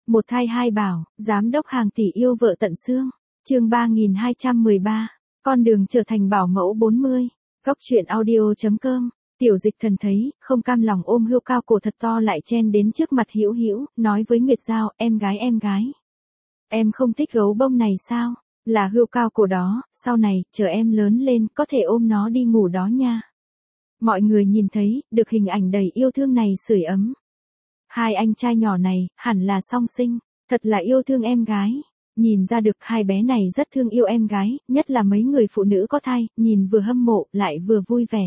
Một thai hai bảo, giám đốc hàng tỷ yêu vợ tận xương. Chương 3213. Con đường trở thành bảo mẫu 40. Góc truyện audio.com. Tiểu Dịch Thần thấy, không cam lòng ôm Hươu Cao Cổ thật to lại chen đến trước mặt Hữu Hữu, nói với Nguyệt Giao, em gái. Em không thích gấu bông này sao? Là Hươu Cao Cổ đó, sau này, chờ em lớn lên, có thể ôm nó đi ngủ đó nha. Mọi người nhìn thấy, được hình ảnh đầy yêu thương này sưởi ấm. Hai anh trai nhỏ này, hẳn là song sinh, thật là yêu thương em gái. Nhìn ra được hai bé này rất thương yêu em gái, nhất là mấy người phụ nữ có thai, nhìn vừa hâm mộ, lại vừa vui vẻ.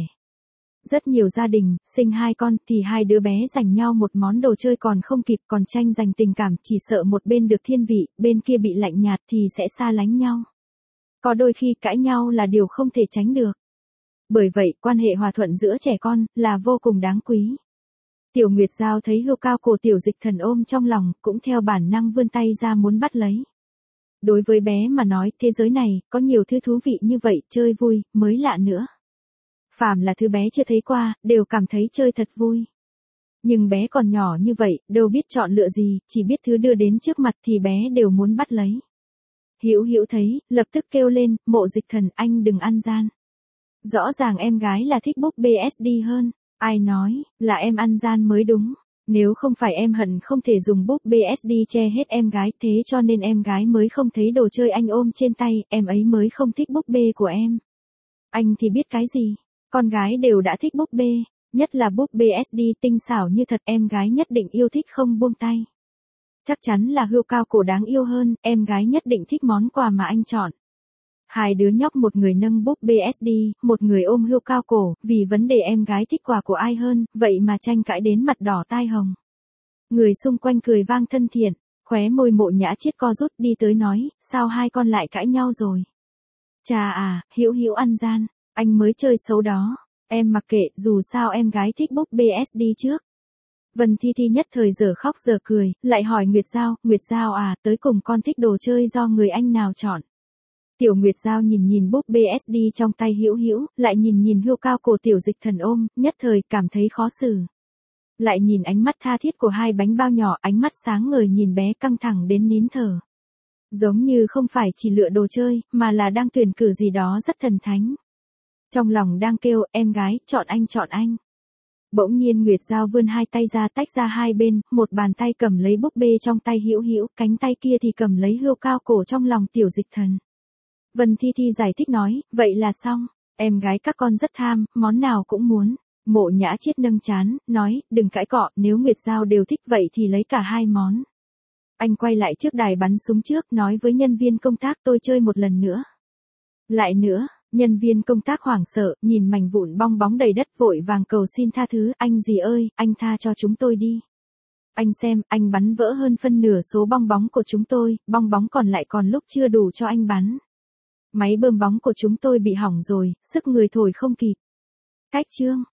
Rất nhiều gia đình, sinh hai con thì hai đứa bé giành nhau một món đồ chơi còn không kịp, còn tranh giành tình cảm, chỉ sợ một bên được thiên vị, bên kia bị lạnh nhạt thì sẽ xa lánh nhau. Có đôi khi cãi nhau là điều không thể tránh được. Bởi vậy, quan hệ hòa thuận giữa trẻ con là vô cùng đáng quý. Tiểu Nguyệt Giao thấy Hươu Cao Cổ Tiểu Dịch Thần ôm trong lòng, cũng theo bản năng vươn tay ra muốn bắt lấy. Đối với bé mà nói, thế giới này, có nhiều thứ thú vị như vậy, chơi vui, mới lạ nữa. Phàm là thứ bé chưa thấy qua, đều cảm thấy chơi thật vui. Nhưng bé còn nhỏ như vậy, đâu biết chọn lựa gì, chỉ biết thứ đưa đến trước mặt thì bé đều muốn bắt lấy. Hữu Hữu thấy, lập tức kêu lên, Mộ Dịch Thần anh đừng ăn gian. Rõ ràng em gái là thích búp bê SD hơn. Ai nói, là em ăn gian mới đúng. Nếu không phải em hận không thể dùng búp bê SD che hết em gái, thế cho nên em gái mới không thấy đồ chơi anh ôm trên tay, em ấy mới không thích búp bê của em. Anh thì biết cái gì, con gái đều đã thích búp bê, nhất là búp bê SD tinh xảo như thật, em gái nhất định yêu thích không buông tay. Chắc chắn là Hươu Cao Cổ đáng yêu hơn, em gái nhất định thích món quà mà anh chọn. Hai đứa nhóc một người nâng búp bê SD, một người ôm Hươu Cao Cổ, vì vấn đề em gái thích quà của ai hơn, vậy mà tranh cãi đến mặt đỏ tai hồng. Người xung quanh cười vang thân thiện, khóe môi Mộ Nhã Chiết co rút đi tới nói, sao hai con lại cãi nhau rồi? Chà à, Hữu Hữu ăn gian, anh mới chơi xấu đó, em mặc kệ, dù sao em gái thích búp bê SD trước. Vân Thi Thi nhất thời giờ khóc giờ cười, lại hỏi Nguyệt Giao à, tới cùng con thích đồ chơi do người anh nào chọn? Tiểu Nguyệt Giao nhìn búp bê SD trong tay Hữu Hữu, lại nhìn Hươu Cao Cổ Tiểu Dịch Thần ôm, nhất thời cảm thấy khó xử. Lại nhìn ánh mắt tha thiết của hai bánh bao nhỏ, ánh mắt sáng ngời nhìn bé căng thẳng đến nín thở. Giống như không phải chỉ lựa đồ chơi, mà là đang tuyển cử gì đó rất thần thánh. Trong lòng đang kêu, em gái, chọn anh. Bỗng nhiên Nguyệt Giao vươn hai tay ra tách ra hai bên, một bàn tay cầm lấy búp bê trong tay Hữu Hữu, cánh tay kia thì cầm lấy Hươu Cao Cổ trong lòng Tiểu Dịch Thần. Vân Thi Thi giải thích nói, vậy là xong, em gái các con rất tham, món nào cũng muốn. Mộ Nhã Chiết nâng trán, nói, đừng cãi cọ, nếu Nguyệt Giao đều thích vậy thì lấy cả hai món. Anh quay lại trước đài bắn súng trước, nói với nhân viên công tác tôi chơi một lần nữa. Lại nữa, nhân viên công tác hoảng sợ, nhìn mảnh vụn bong bóng đầy đất vội vàng cầu xin tha thứ, anh gì ơi, anh tha cho chúng tôi đi. Anh xem, anh bắn vỡ hơn phân nửa số bong bóng của chúng tôi, bong bóng còn lại còn lúc chưa đủ cho anh bắn. Máy bơm bóng của chúng tôi bị hỏng rồi, sức người thổi không kịp. Cách chương.